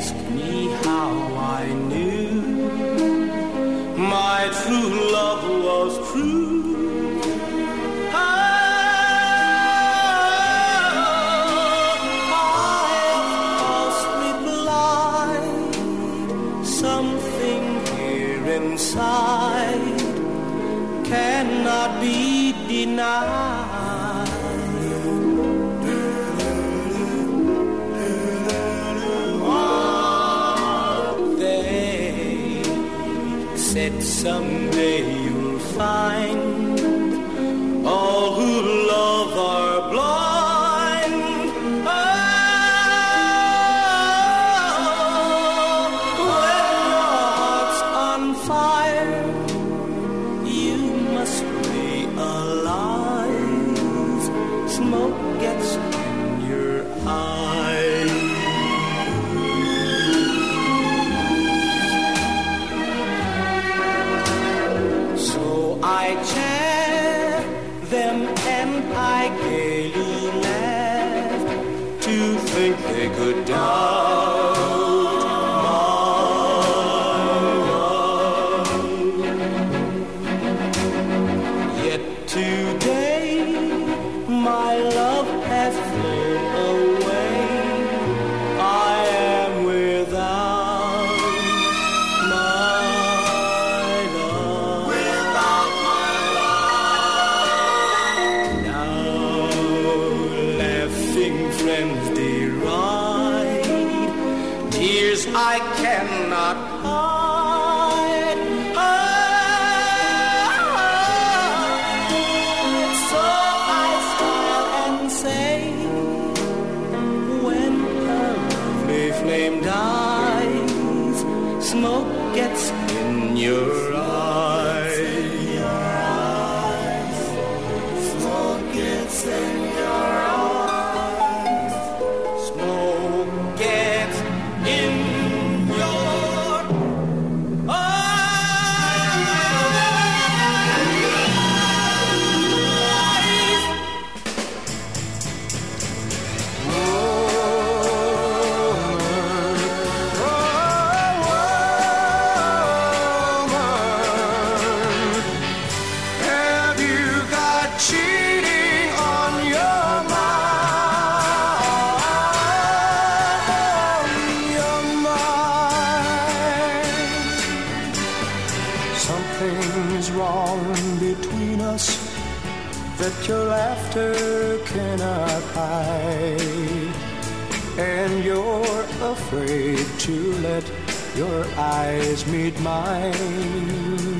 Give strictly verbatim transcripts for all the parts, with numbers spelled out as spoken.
ask me how I knew my true love was true. Inside cannot be denied. They said someday you'll find all who love are blind. Oh, when your heart's on fire, you must realize smoke gets in your eyes. So I chair them and I gaily laugh to think they could doubt my love. Yet today my love has flown away. I am without my love. Without my love. Now laughing friends deride tears I cannot hide. So I smile and say, when a lovely flame dies, smoke gets in your eyes. Smoke gets in your eyes. Smoke gets in your eyes. Have you got cheating on your mind? Your mind. Something's wrong between us that your laughter cannot hide, and you're afraid to let your eyes meet mine.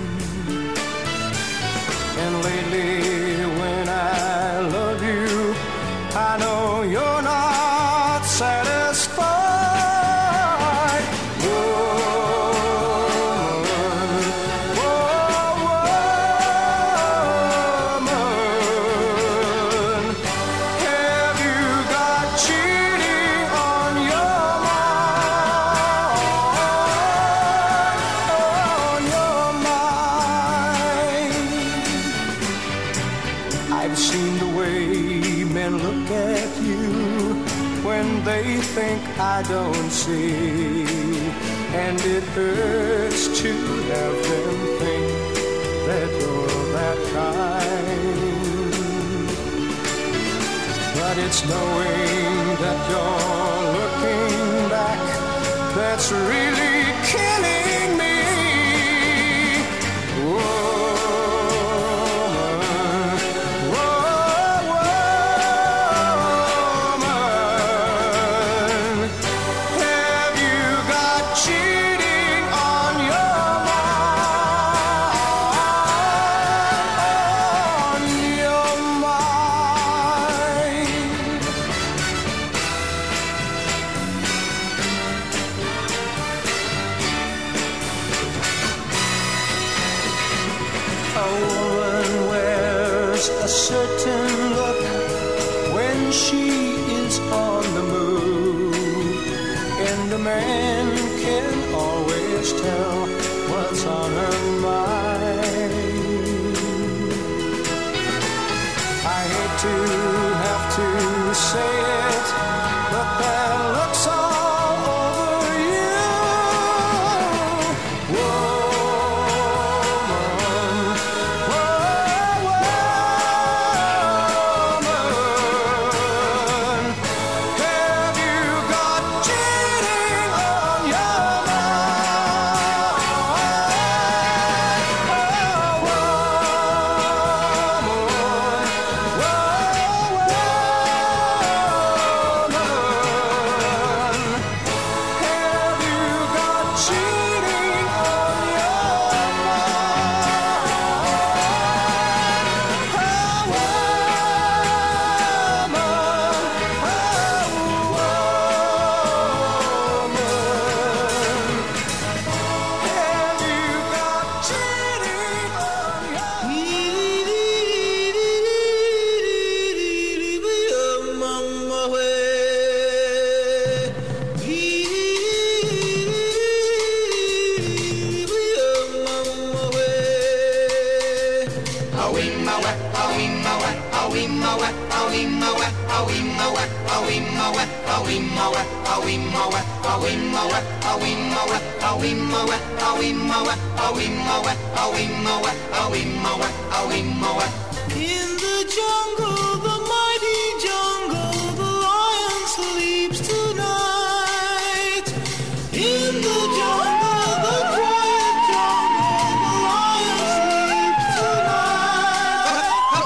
And lately when I love you, I know you're not satisfied. Woman, woman, have you got cheating on your mind? On your mind. I've seen the way men look at you when they think I don't see, and it hurts to have them think that you're that kind. But it's knowing that you're looking back that's really killing me. Woman, woman, have you got cheating on your mind? On your mind. A woman wears a certain look when she is on the move, and a man can always tell what's on her mind. I hate to have to say it, but that looks all over In the jungle, the mighty jungle, the lion sleeps tonight. In the jungle, the quiet jungle, the lion sleeps tonight.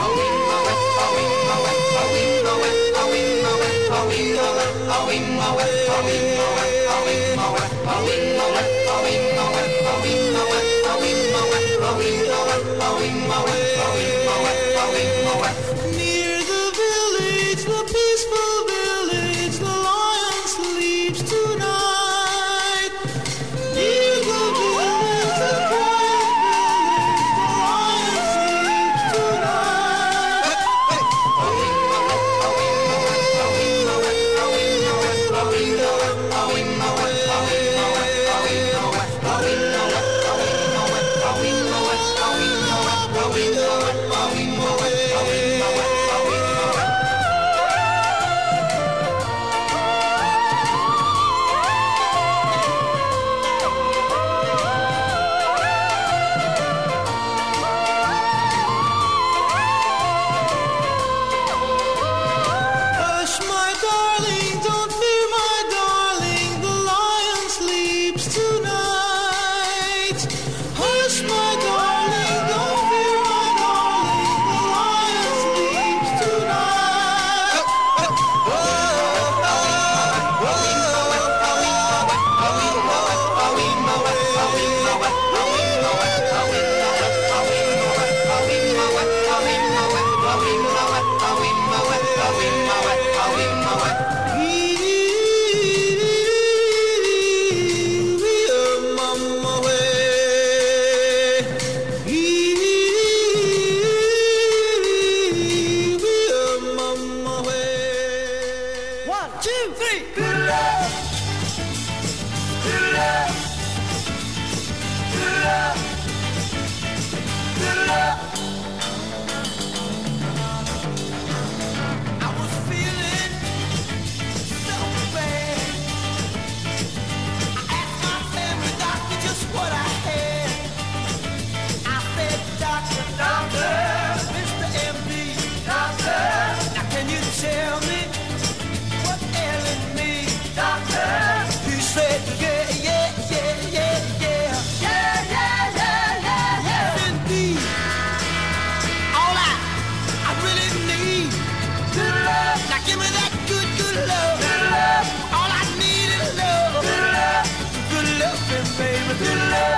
Near the village, the peaceful village, the lion sleeps tonight. Near the village, the quiet village, the lion Hush, my darling, don't fear, my darling, the lion sleeps tonight. Hush, my darling, don't fear, my darling, the lion sleeps tonight. One, two, three. Good love. Good love. Good love. Good love. I was feeling so bad. I asked my family doctor just what I had. I said, doctor, doctor, Mister M D, doctor, now can you tell me what's ailing me, doctor? He said, yeah, yeah, yeah, yeah, yeah. Yeah, yeah, yeah, yeah, yeah. Indeed. All I, I really need good love. Now give me that good, good love. Good love. All I need is love. Good love. Good loving, baby. Good love.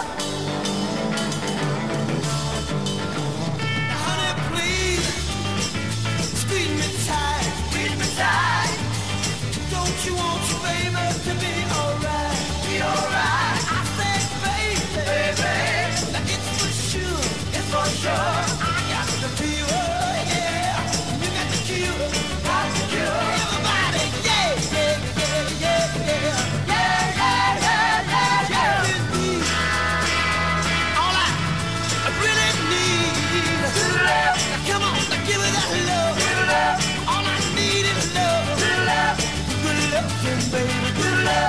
Now, honey, please, squeeze me tight. Squeeze me tight. Don't you want your baby to be alright? Be alright. I said, baby, baby. Now it's for sure. It's for sure. I got the fever, yeah. You got the cure. Got the cure. Everybody, yeah, yeah, yeah, yeah, yeah. Yeah, yeah, yeah, yeah, yeah. Indeed. All I, I really need is good love. Now come on, now give me that love. Good love. All I need is love. Good love. Good loving, baby. Good love.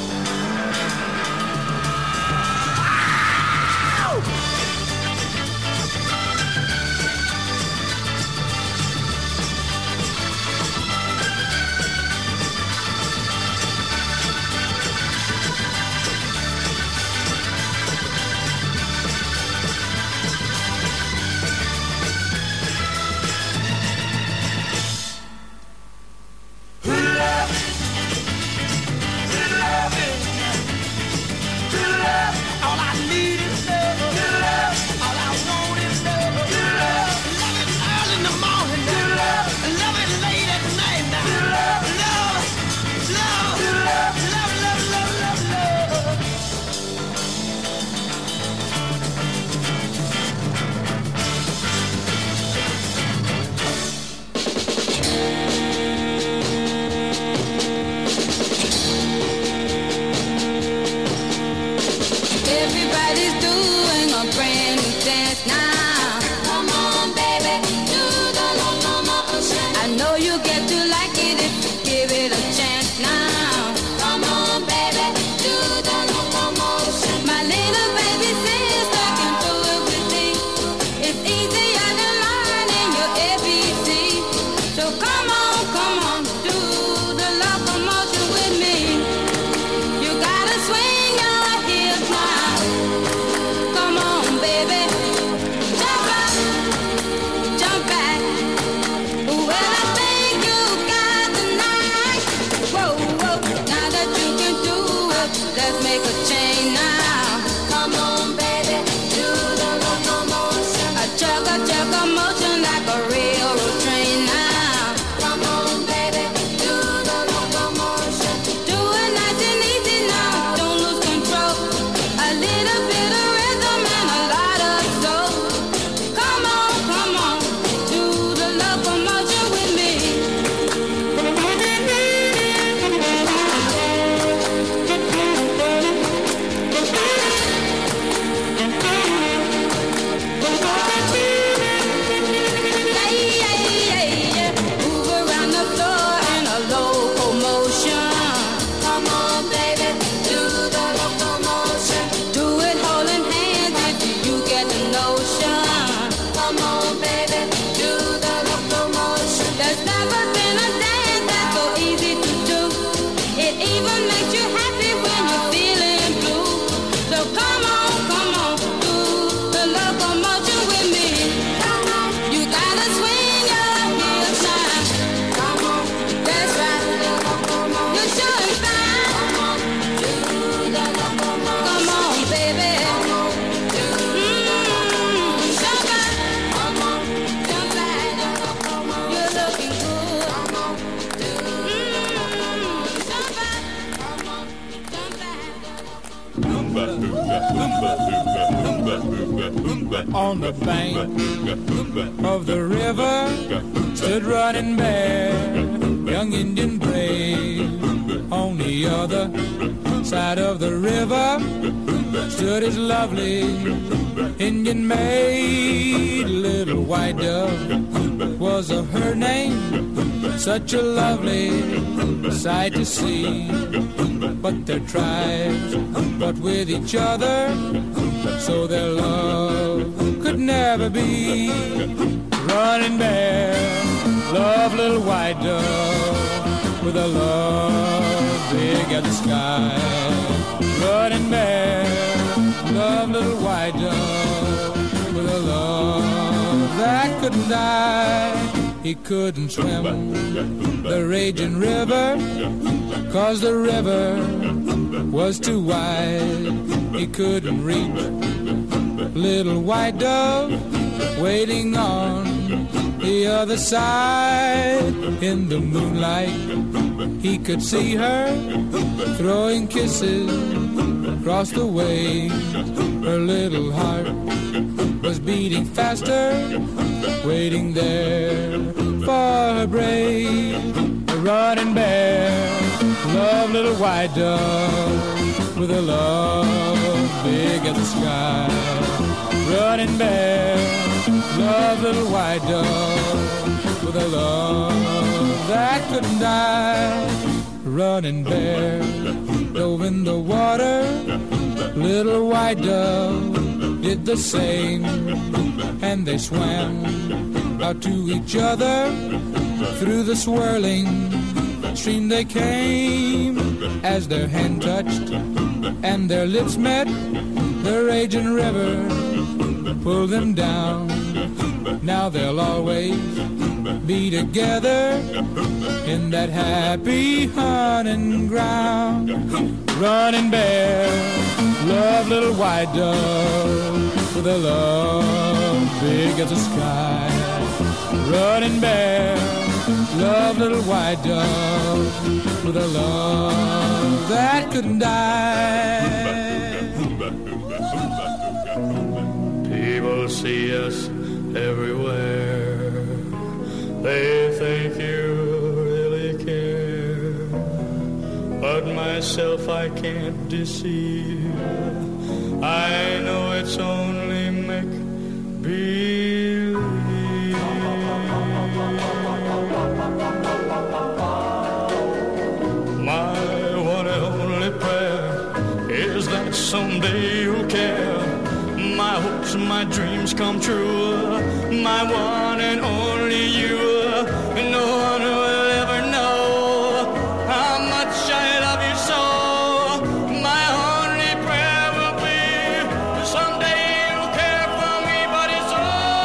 Good love. Good loving. Good love. All I need is love. Good love. All I want is love. Good love. Love it early in the morning. Good love. Love it late at night now. Good love. Love. Love. Good love. Love, love, love, love, love. Everybody's doing a brand new dance now. Come on, baby, do the la la la ocean. I know you get to like it if you foot. Let's make a change now. Come on, baby, do the locomotion. A chugga chugga motion like a railroad train now. Come on, baby, do the locomotion. Do it nice and easy now. Don't lose control. A little bit of rhythm and a lot of soul. Come on, come on, do the locomotion with me. On the bank of the river stood Running Bear, young Indian brave. On the other side of the river stood his lovely Indian maid. Little White Dove was a her name, such a lovely sight to see. But their tribes fought with each other, so their love could never be. Running Bear loved Little White Dove with a love big as the sky. Running Bear loved Little White Dove with a love that couldn't die. He couldn't swim the raging river, 'cause the river was too wide. He couldn't reach Little White Dove waiting on the other side. In the moonlight he could see her throwing kisses across the waves. Her little heart was beating faster, waiting there for her brave. Running Bear loved Little White Dove with a love big as the sky. Running Bear loved Little White Dove with a love that couldn't die. Running Bear dove in the water, Little White Dove did the same, and they swam out to each other. Through the swirling stream they came. As their hand touched and their lips met, the raging river pulled them down. Now they'll always be together in that happy hunting ground. Running Bear loved Little White Dove with a love big as the sky. Running Bear loved Little White Dove with a love that couldn't die. People see us everywhere. They think you really care, but myself I can't deceive. I know it's only make-believe. My one and only prayer is that someday you'll care. My hopes and my dreams come true. My one and only you. No one will ever know how much I love you so. My only prayer will be someday you'll care for me, but it's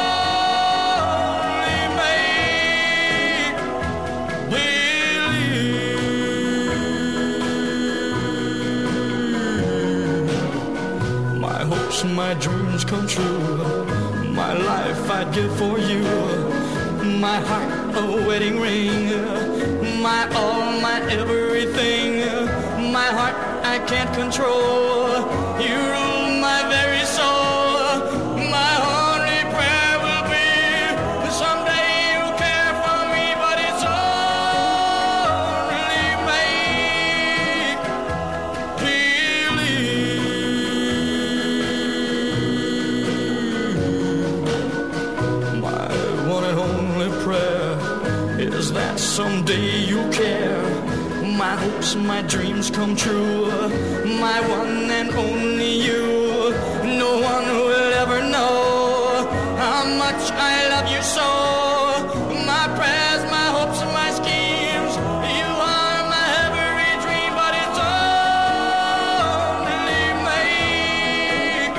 only make believe. hopes, my dreams come true. My life I'd give for you. My heart a wedding ring. My all, my everything. My heart I can't control. You rule my very soul. My only prayer will be someday you'll care for me, but it's only make believe. My one and only prayer is that someday you'll care. My hopes, my dreams come true. My one and only you. No one will ever know how much I love you so. My prayers, my hopes, my schemes. You are my every dream, but it's only make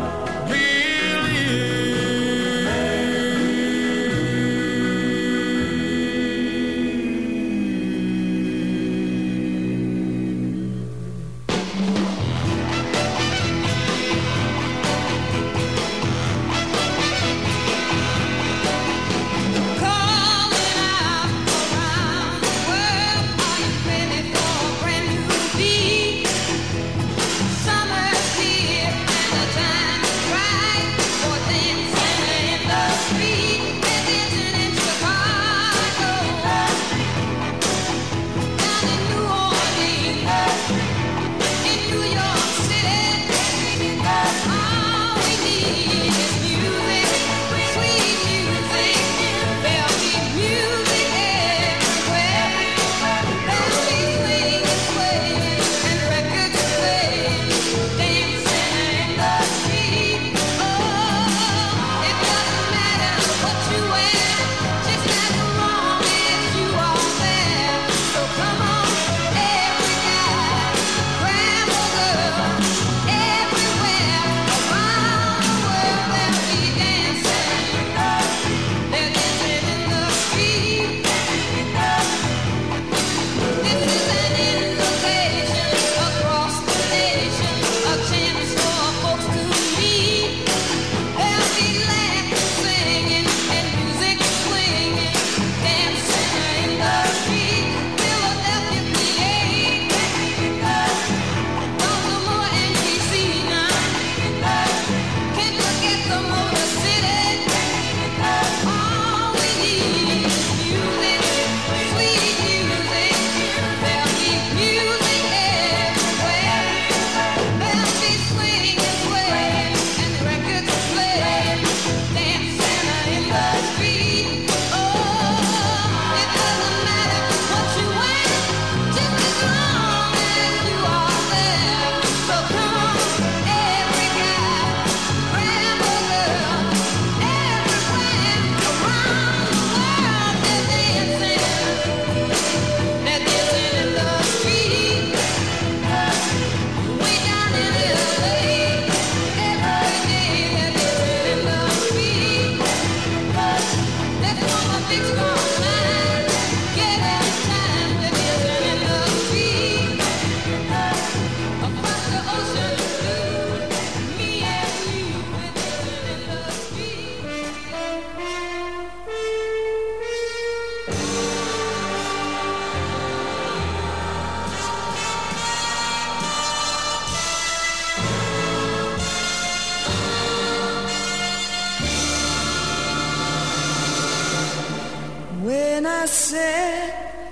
said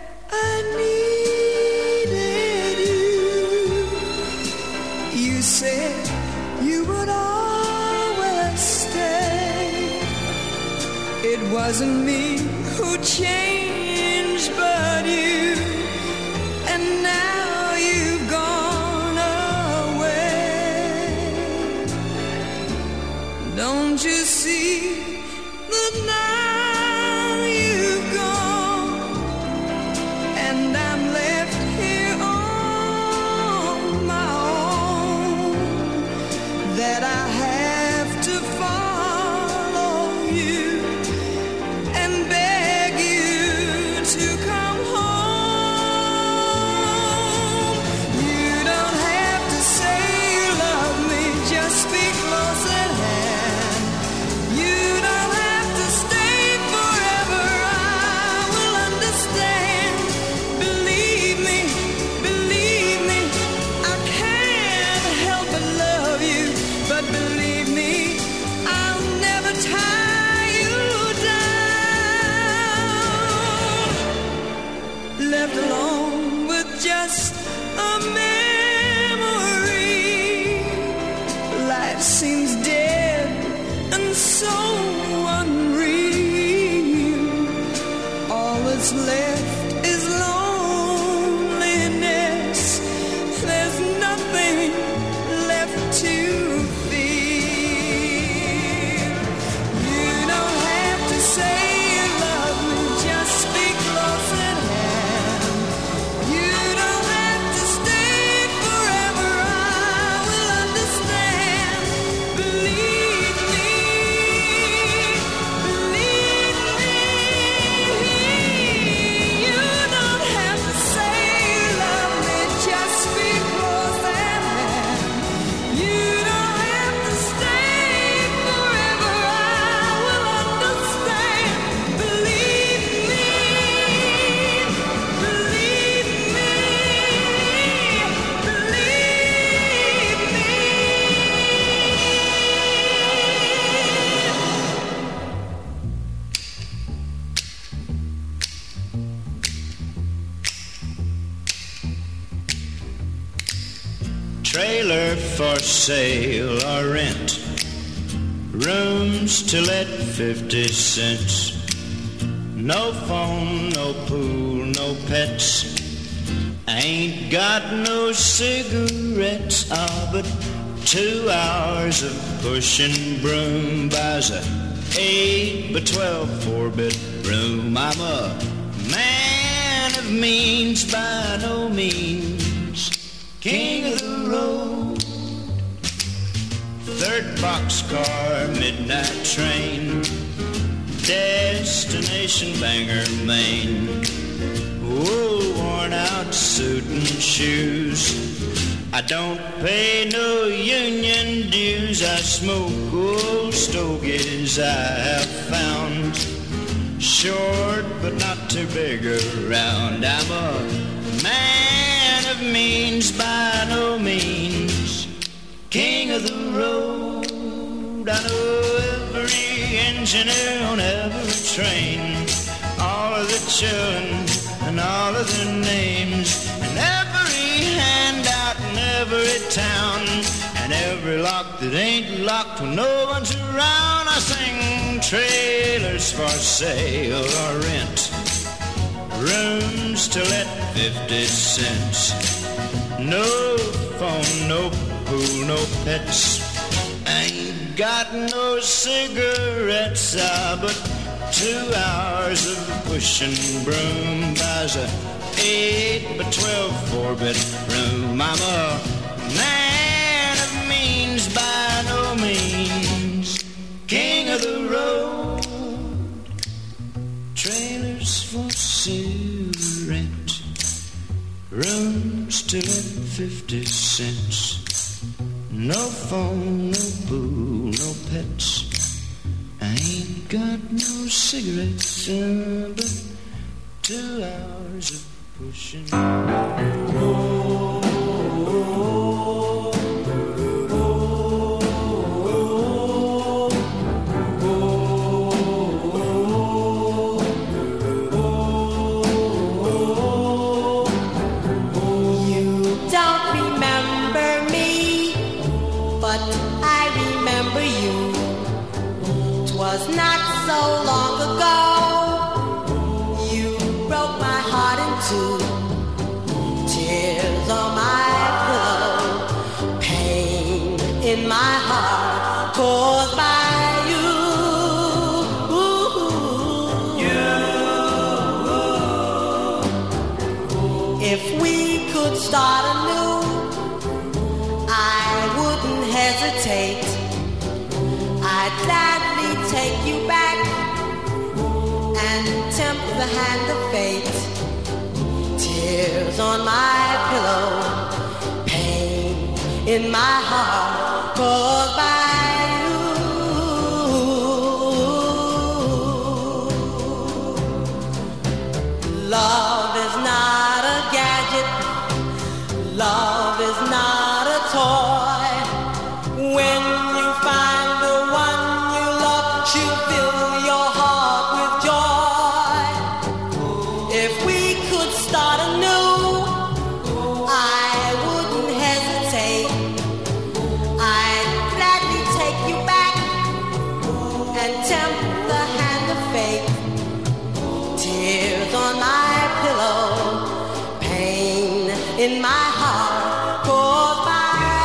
I needed you. You said you would always stay. It wasn't me who changed, but you. And now you've gone away. Don't you see that now you've gone, and I'm left here on my own, that I have to follow you and beg you to come home. You don't have to say you love me, just speak low. Trailer for sale or rent. Rooms to let fifty cents. No phone, no pool, no pets. I ain't got no cigarettes. Ah, but two hours of pushing broom buys a eight by twelve four-bedroom. I'm a man of means by no means. King of the road. Third boxcar, midnight train. Destination Bangor, Maine. Wool worn out suit and shoes. I don't pay no union dues. I smoke old stogies I have found. Short but not too big around. I'm a man of means by no means. King of the road. I know every engineer on every train. All of the children and all of their names. And every handout in every town. And every lock that ain't locked when no one's around. I sing trailers for sale or rent. Rooms to let fifty cents. No phone, no pool, no pets. Ain't got no cigarettes, ah, but two hours of pushing broom buys a eight by twelve four-bedroom. I'm a man of means by no means. King of the road. Trailers for sale rent. Rooms to let fifty cents. No phone, no pool, no pets. I ain't got no cigarettes, uh, but two hours of pushing. Not so long ago, you broke my heart in two. Tears on my pillow, pain in my heart caused by you. You. If we could start anew, I wouldn't hesitate. I'd gladly take you back and tempt the hand of fate. Tears on my pillow, pain in my heart caused by you. Love is not a gadget. Love is not a toy. When you find the one you love, she'll fill your heart with joy. If we could start anew, I wouldn't hesitate. I'd gladly take you back and tempt the hand of fate. Tears on my pillow, pain in my heart caused by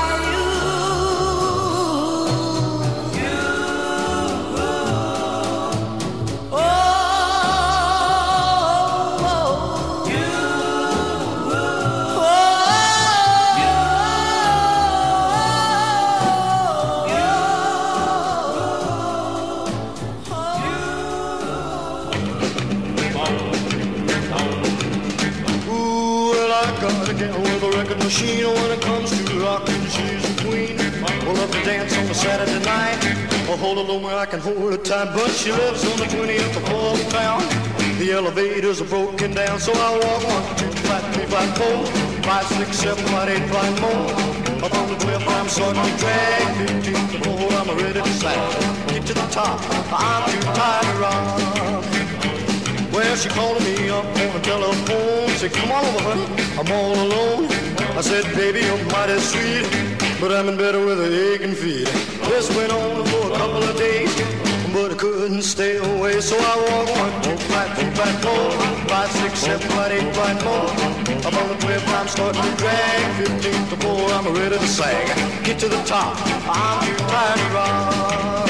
machine. When it comes to rockin', she's a queen. We'll love to dance on a Saturday night. I'll hold her low where I can hold her tight, but she lives on the twentieth floor of town. The elevators are broken down, so I walk one, two, five, three, five, four, five, six, seven, five, eight, five more. Up on the cliff, I'm starting to drag. Fifteen to four, I'm ready to slide. Get to the top, I'm too tired to run. Well, she called me up on the telephone. Said, come on over, honey, I'm all alone. I said, baby, you're mighty sweet, but I'm in bed with a aching feet. This went on for a couple of days, but I couldn't stay away. So I walked one, two, five, two, five, four, five, six, seven, five, eight, five, more. I'm on the twelve, I'm starting to drag. Fifteen to four, I'm ready to sag. Get to the top, I'm too tired to rock.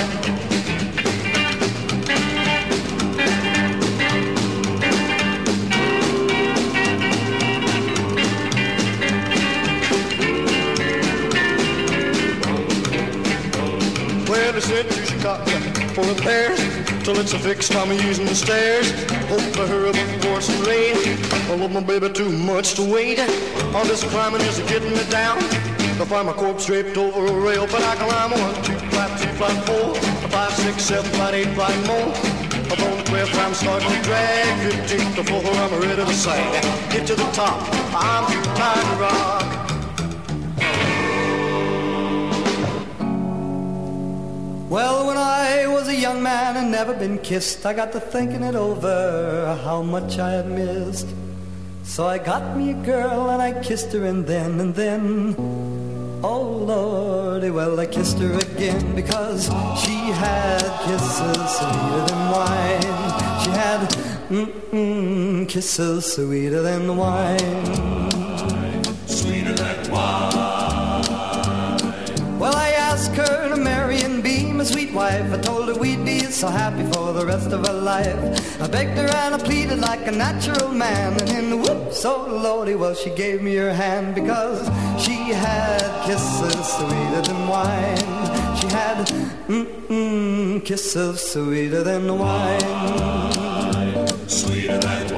Well, they said you should cut for repairs till it's a fixed. I'm using the stairs. Hope to hurry up before some rain. I love my baby too much to wait. All this climbing is getting me down. I find my corpse draped over a rail, but I climb one, two, five, two, five, four, five, six, seven, five, eight, five more. Up on the twelfth, I'm starting to drag. Fifteen to four, I'm ready to sing. Get to the top, I'm too tired to rock. Well, when I was a young man and never been kissed, I got to thinking it over, how much I had missed. So I got me a girl and I kissed her, and then, and then, oh Lordy, well, I kissed her again, because she had kisses sweeter than wine. She had mm-mm, kisses sweeter than wine. Sweeter than wine. Well, I asked her to marry and be my sweet wife. I told her we'd be so happy for the rest of our life. I begged her and I pleaded like a natural man, and in the whoops, oh Lordy, well, she gave me her hand, because she had kisses sweeter than wine. She had mm-mm, kisses sweeter than wine. Sweeter than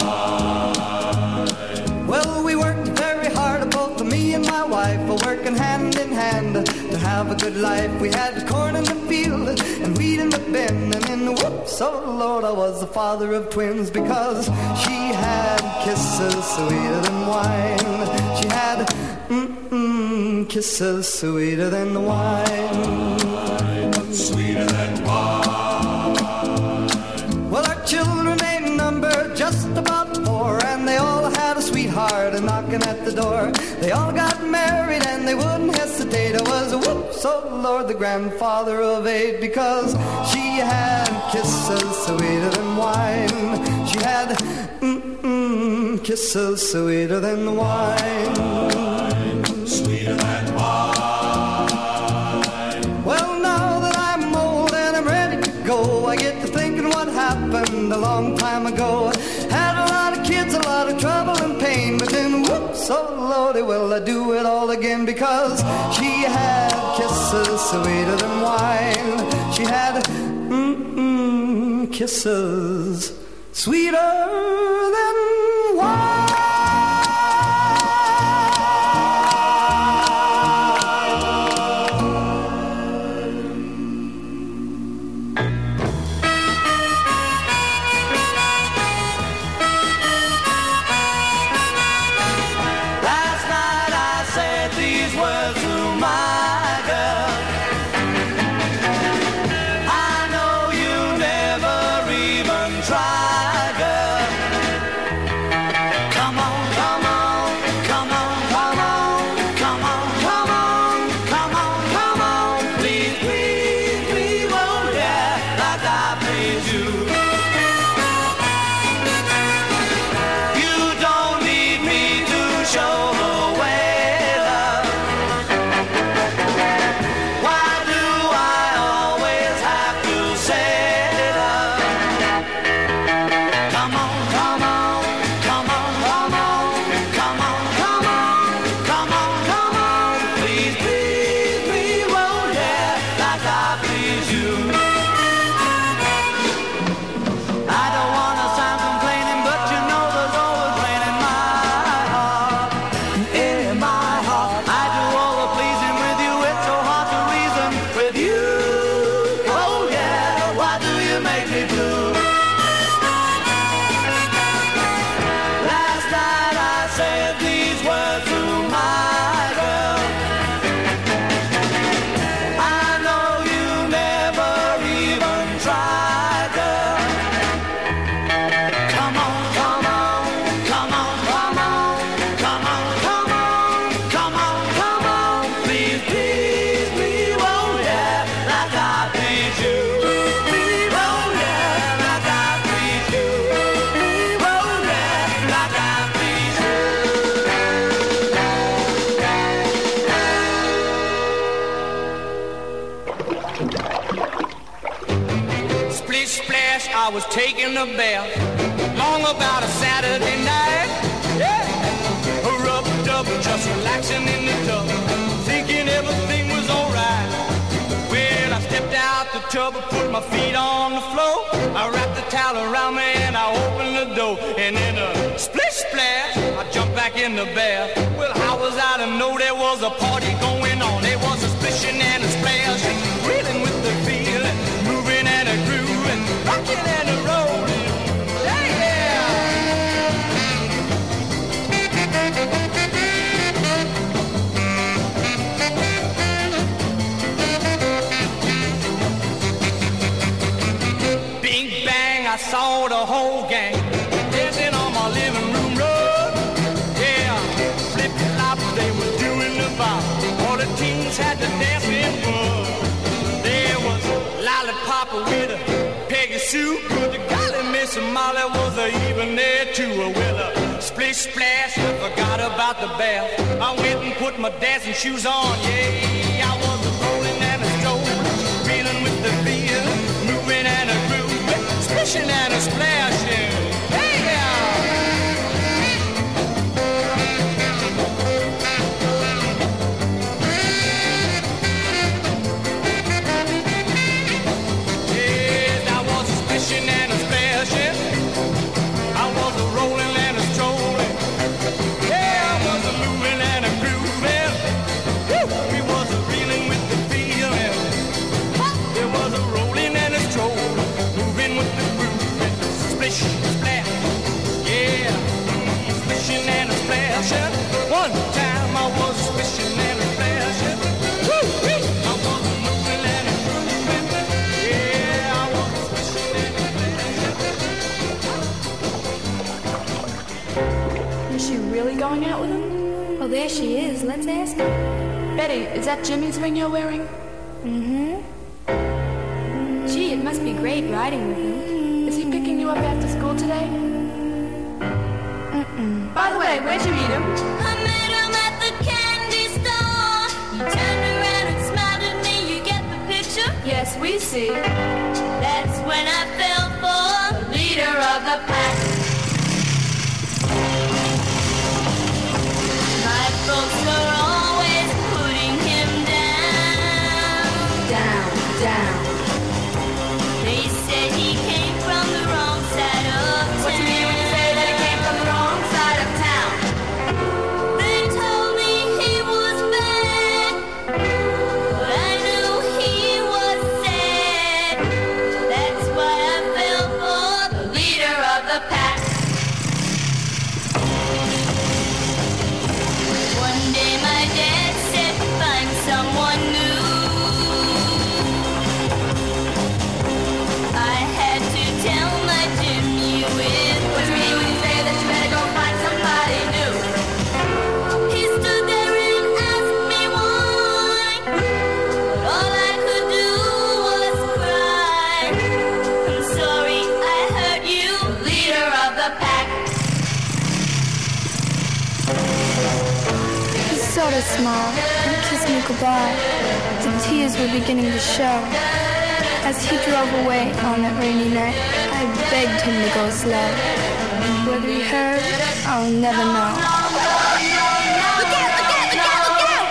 wine. Well, we worked very hard, both me and my wife, working hand in hand to have a good life. We had corn in the field and wheat in the bin, and in the whoops, oh Lord, I was the father of twins, because she had kisses sweeter than wine. She had mm-mm, kisses sweeter than wine. Sweeter than wine. Well, our children ain't numbered just about four, and they all had a sweetheart knocking at the door. They all got married and they wouldn't hesitate. I was a whoops, oh Lord, the grandfather of eight, because she had kisses sweeter than wine. She had mm-mm, kisses sweeter than wine. Sweeter than wine. Well, now that I'm old and I'm ready to go, I get to thinking what happened a long time ago. Had a lot of kids, a lot of trouble and pain, but then whoops, oh Lordy, well, I do it all again, because she had kisses sweeter than wine. She had mm-mm, kisses sweeter than wine. I was taking a bath, long about a Saturday night. Yeah, a rub-dub, just relaxing in the tub, thinking everything was alright. Well, I stepped out the tub, put my feet on the floor, I wrapped the towel around me and I opened the door, and in a splish splash, I jumped back in the bath. Well, how was I to know there was a party going on? There was a splishing and a splash, reeling with the feeling, moving and a grooving, rocking and a rolling. Yeah, yeah. Bing bang, I saw the whole gang dancing on my living room rug. Yeah, flip flop, they were doing the bop. All the teens had to dance in bug. There was Lollipop with a Peggy Sue, but the golly Miss Molly was a even there too. Well, a splish splash, I forgot about the bath. I went and put my dancing shoes on. Yeah, I was a rolling and a strolling, reeling with the feel, moving and a grooving, splishing and a splashing. Hey, yeah. Yes, I was a splishing and a splashing. I was a rolling and a strolling. Yeah, I was a moving and a grooving. Woo! We was a reeling with the feeling. There was a rolling and a strolling, moving with the grooving. Splish, splash, yeah, splishing and a splashing. One time I was splishing and a splashing. Woo-wee! I was a moving and a grooving. Yeah, I was splishing and a splashing. Is she really going out with him? Well, there she is. Let's ask her. Betty, is that Jimmy's ring you're wearing? Mm-hmm. Gee, it must be great riding with him. Is he picking you up after school today? Mm-mm. By the way, where'd you meet him? I met him at the candy store. He turned around and smiled at me. You get the picture? Yes, we see. That's when I fell for the leader of the pack. My folks are always putting him down. Down, down. They said he came from the wrong side of town. What do you mean when you say that he came from the wrong side of town? They told me he was bad, but I knew he was sad. That's why I fell for the leader of the pack. One day my dad said, find someone new. I had to tell my Jim you with What do you mean when you say that you better go find somebody new? He stood there and asked me why, but all I could do was cry. I'm sorry I hurt you, leader of the pack. He's sort of small and kissed me goodbye. The tears were beginning to show. As he drove away on that rainy night, I begged him to go slow. Whether he heard, I'll never know. Look out, look out, look out, look out!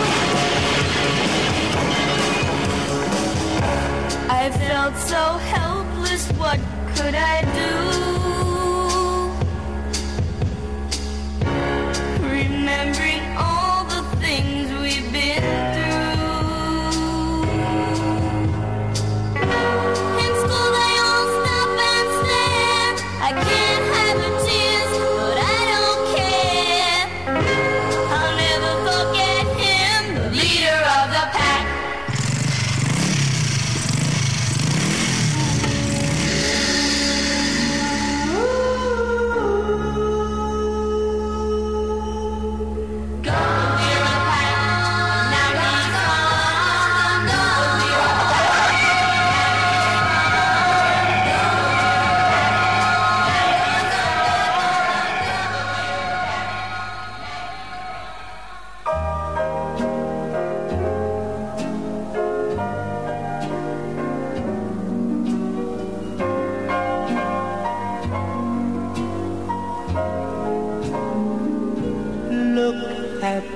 I felt so helpless, what could I do? Remembering all the things we've been through. In school they all stop and stare. I can't hide the tears, but I don't care. I'll never forget him, the leader of the pack.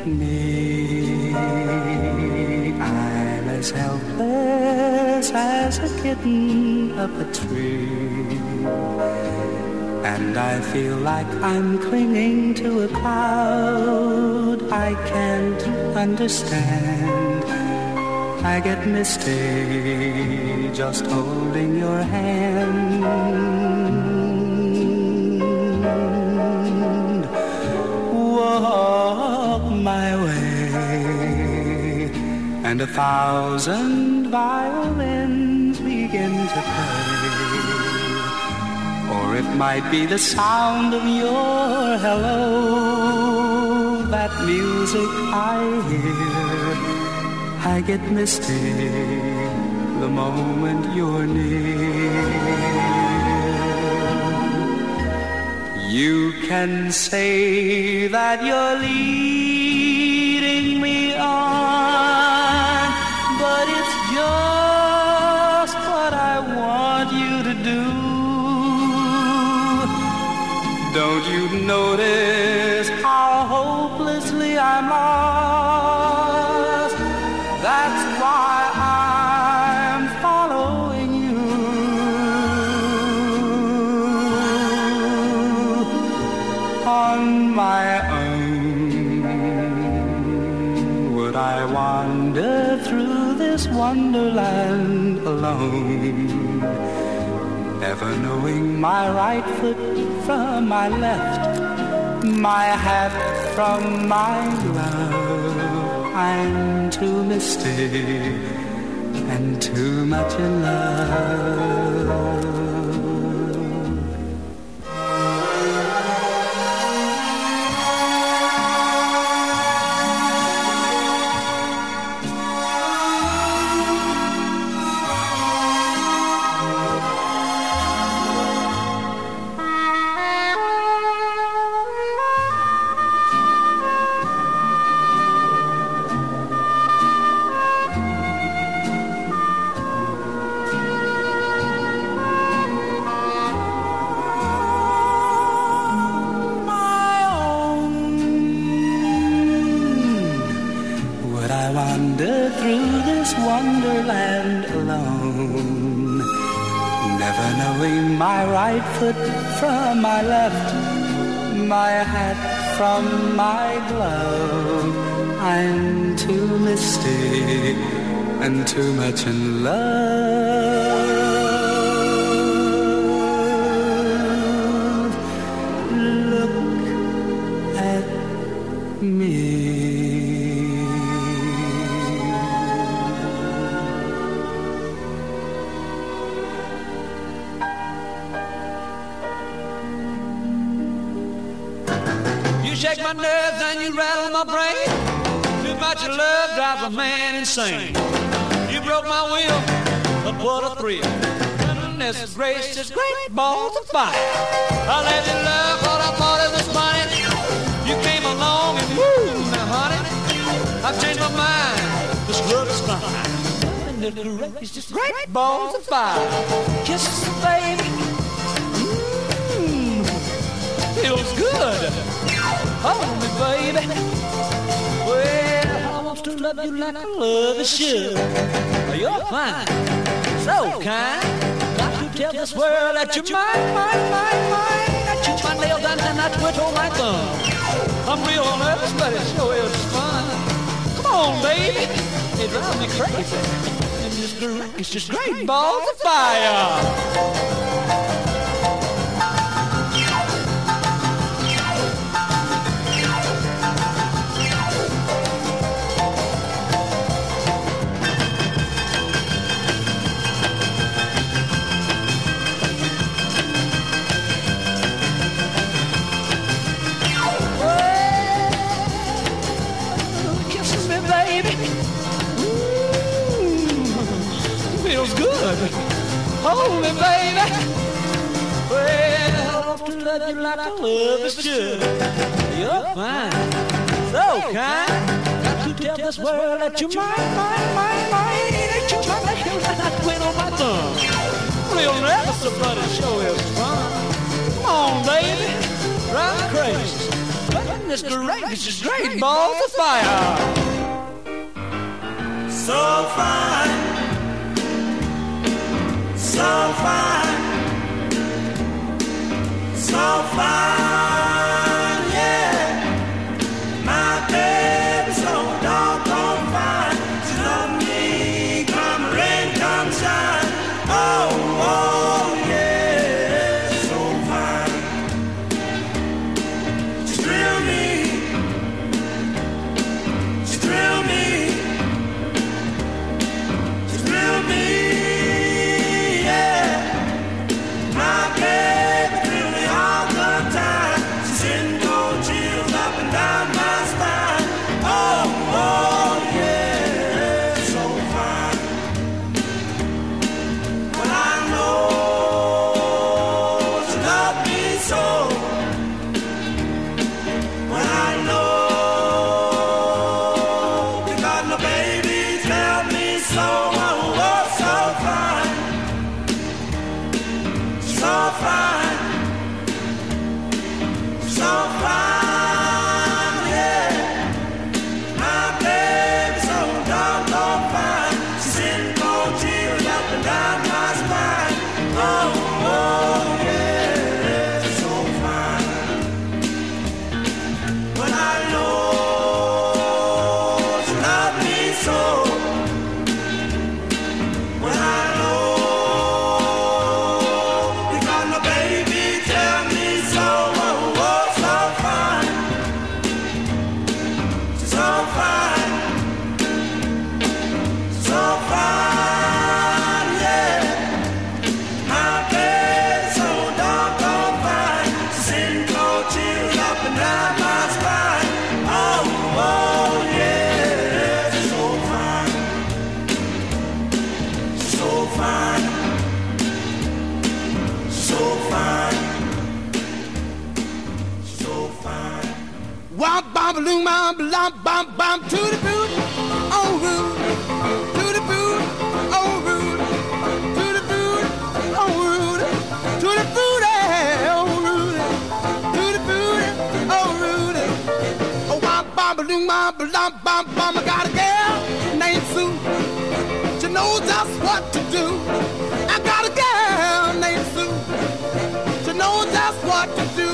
me. I'm as helpless as a kitten up a tree, and I feel like I'm clinging to a cloud I can't understand. I get misty just holding your hand. Walk my way, and a thousand violins begin to play. Or it might be the sound of your hello, that music I hear. I get misty the moment you're near. You can say that you're leading me on, but it's just what I want you to do. Don't you notice how hopelessly I'm lost? That's why I'm following you. On my own, would I wander through this wonderland alone, never knowing my right foot from my left, my hat from my glove? I'm too misty and too much in love. Wonderland alone, never knowing my right foot from my left, my hat from my glove. I'm too misty and too much in love. Look at me. Shake my nerves and you rattle my brain. Too much of love drives a man insane. You broke my will, but what a thrill. Goodness gracious, great balls of fire. I let you love what I thought it was funny. You came along and woo, now honey, I've changed my mind. This love is fine. Goodness gracious, great balls of fire. Kisses, baby, mmm, feels good. Hold me, baby. Well, I want to love you like I love you should. You're fine, so kind. Got to tell this world that you're mine, mine, mine, mine. I chew my nails down and I twiddle my thumb. I'm real nervous, but it sure is fun. Come on, baby. It drives me crazy. And this girl is just great balls of fire. Hold me, baby. Well, I want to love you like I love is should. You're fine, so kind. Got to tell this world that you're mine, mine, mine, mine. Ain't you my nails and I twiddle my thumb. Real nervous, but it sure is fun. Come on, baby, drive me crazy. goodness gracious, great balls of fire. So fine, so fine, so fine, yeah. My baby's so doggone fine. She loves me, come rain, come shine. Oh, oh, yeah, so fine. She thrill me, she thrill me. Bam, bam, bam, bam, to the boot, oh rude, to the boot, oh rude, to the boot, oh rude, to the boot, oh rude, to the boot, oh rude. Oh, bam, bam, bam, bam, bam, bam, bam. I got a girl named Sue. She knows just what to do. I got a girl named Sue. She knows just what to do.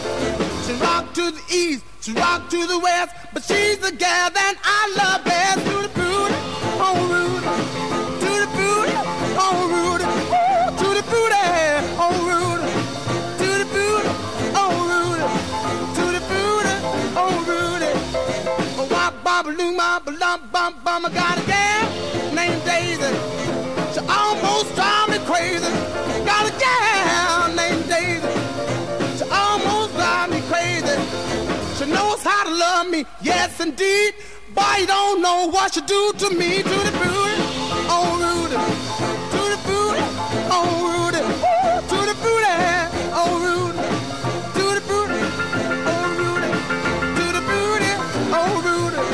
She rock to the east. She rock to the west, but she's the gal that I love best. To the booty, oh rude, to the booty, oh rude, ooh, to the booty, oh rude, to the booty, oh rude, to the booty, oh rude. Oh, wop, bop, loom, bop, bum, bum, bum. I got a gal named Daisy. She almost drives me crazy. Got a gal named Daisy. She almost drives me crazy. She knows how to love me, yes indeed. Boy, you don't know what she do to me. To the booty, oh Rudy, to the booty, oh Rudy, ooh, to the booty, oh Rudy, to the booty, oh Rudy, to the booty, oh Rudy.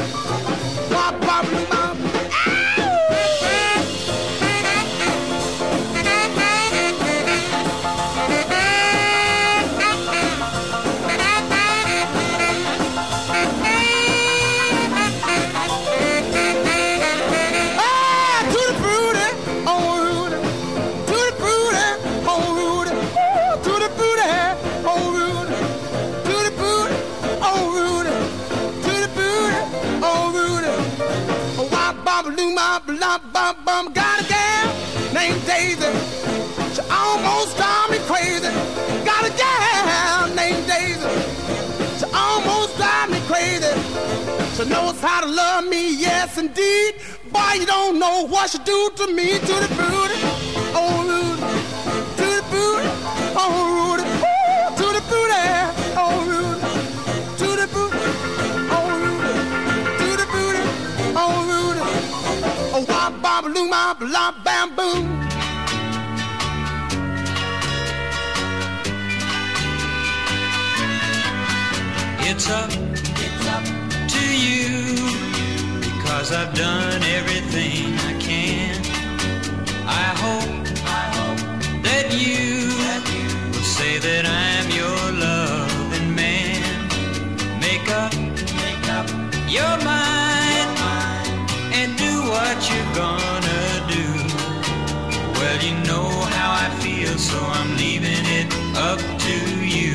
Wop, wop, wop. Bum, bum, bum. Got a gal named Daisy. She almost drives me crazy. Got a gal named Daisy. She almost drives me crazy. She knows how to love me, yes indeed. Boy, you don't know what she do to me. To the booty, oh Rudy, to the booty, oh Rudy, ooh, to the booty, oh Rudy, to the booty, oh Rudy, to the booty, oh Rudy. Oh, wop, bop, loom, bop, lop, bam, boom. It's up, it's up to you, because I've done everything I can. I hope, I hope that you, that you will say that I'm your loving man. Make you're mine, and do what you're gonna do. Well, you know how I feel, so I'm leaving it up to you.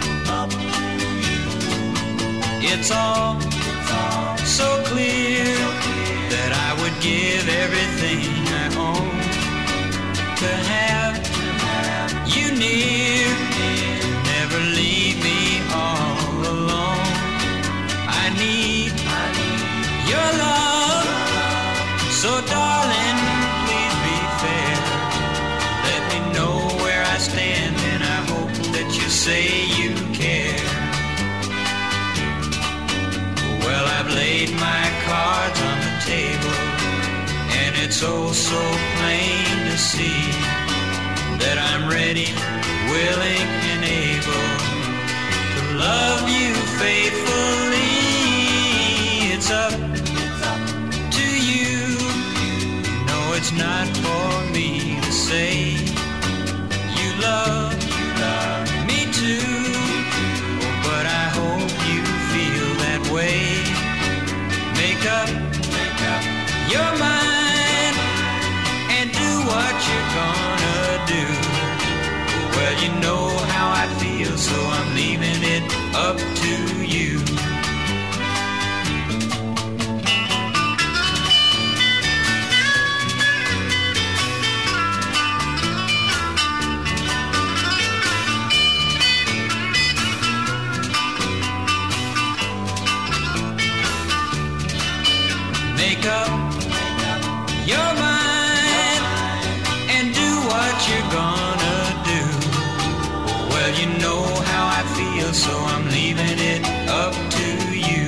It's all so clear that I would give everything I own to have you near. Never leave me all alone. I need your love, so darling, please be fair. Let me know where I stand, and I hope that you say you care. Well, I've laid my cards on the table, and it's oh so plain to see that I'm ready, willing, and able to love you faithfully. It's up to you. No, it's not for me to say you love me too, but I hope you feel that way. Make up, make up your mind and do what you're gonna do. Well, you know how I feel, so I'm leaving it up to you. Make up your mind and do what you're gonna do. Well, you know how I feel, so I'm leaving it up to you.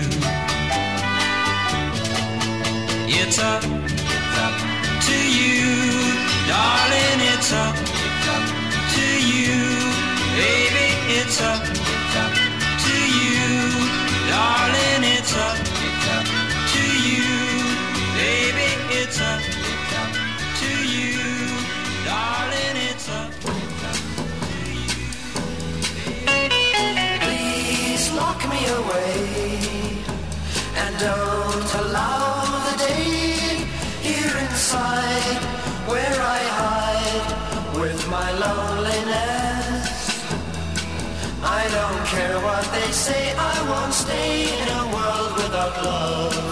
It's up to you, darling, it's up to you. Baby, it's up to you, darling, it's up to you. Baby, it's up to you, darling, it's up to you. Please lock me away and don't allow the day here inside where I hide with my loneliness. I don't care what they say, I won't stay in a world without love.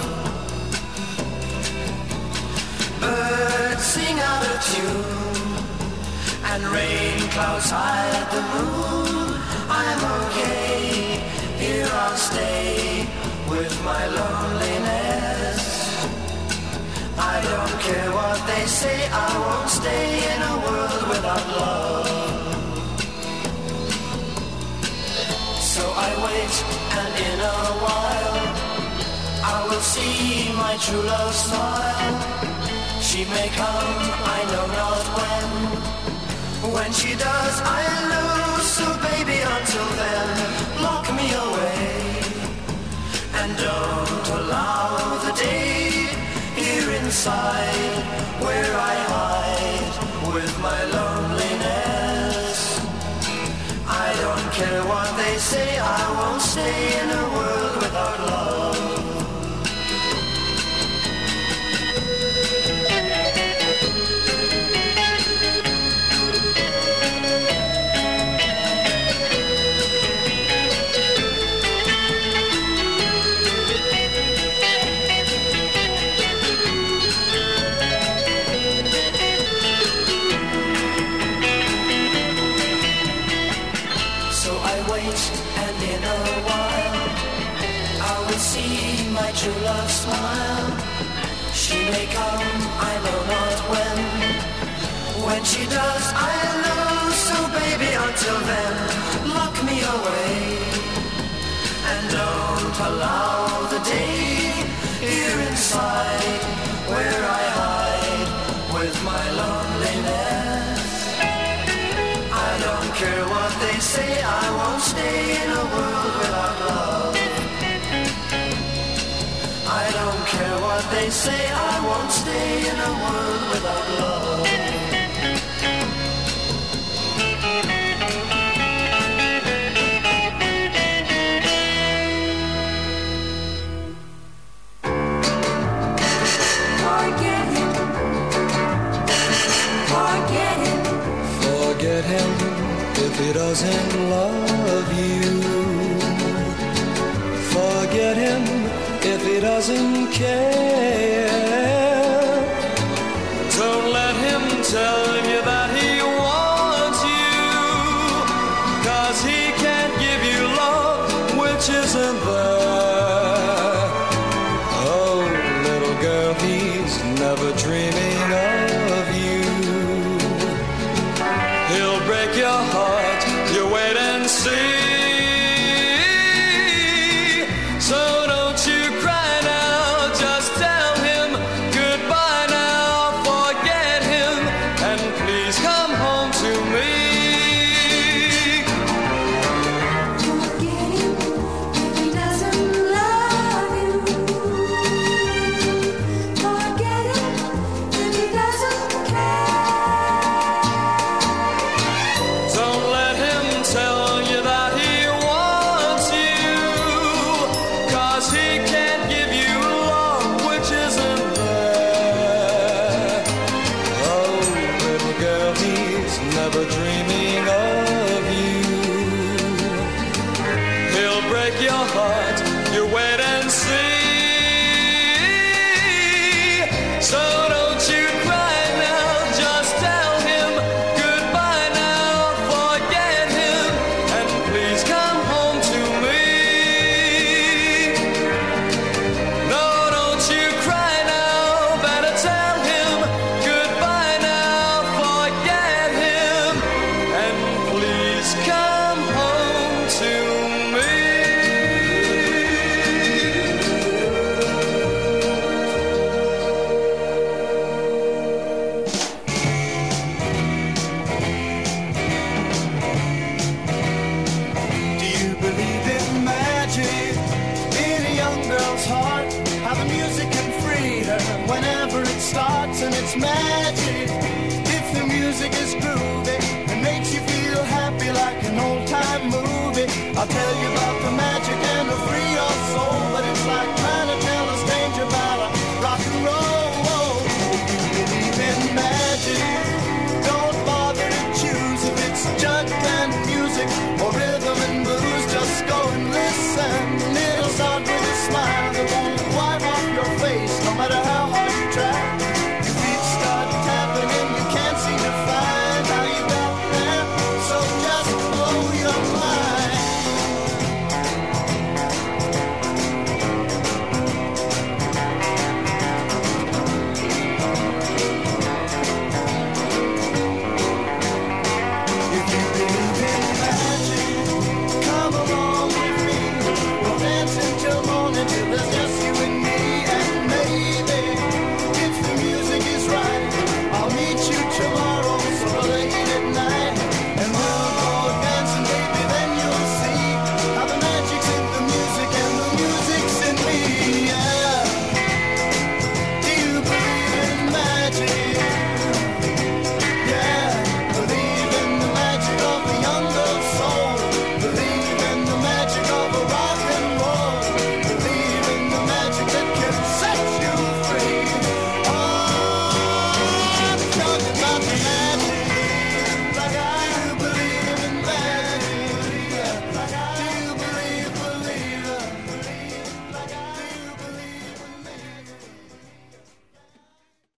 Birds sing out of tune and rain clouds hide the moon. I'm okay, here I'll stay with my loneliness. I don't care what they say, I won't stay in a world without love. So I wait, and in a while I will see my true love smile. She may come, I know not when. When she does, I'll lose. So baby, until then, lock me away and don't allow the day here inside where I hide with my loneliness. I don't care what they say, I won't stay in a world without love. And in a while I will see my true love smile. She may come, I know not when. When she does, I'll know. So baby, until then, lock me away and don't allow the day here inside where I hide with my loneliness. I don't care what they say, I won't stay in a world without love. I don't care what they say, I won't stay in a world without love. he doesn't love you. Forget him if he doesn't care. Don't let him tell you that he wants you, 'cause he can't give you love which isn't there. Oh, little girl, he's never dreaming of you. He'll break your heart, you wait and see. So don't you cry now, just tell him goodbye now, forget him, and please come home to me. Forget him if he doesn't love you. Forget him if he doesn't care. Don't let him tell you that he wants you, 'cause he can't give you love which isn't there. Oh, little girl, he's never dreaming of you. He'll break your heart, you wait and see. So don't you cry now, just tell him goodbye now, forget him, and please come home to me. No, don't you cry now, better tell him goodbye now, forget him, and please come home to me. Do you believe in magic in a young girl's heart? How the music can free her whenever it starts, and it's magic if the music is groovy.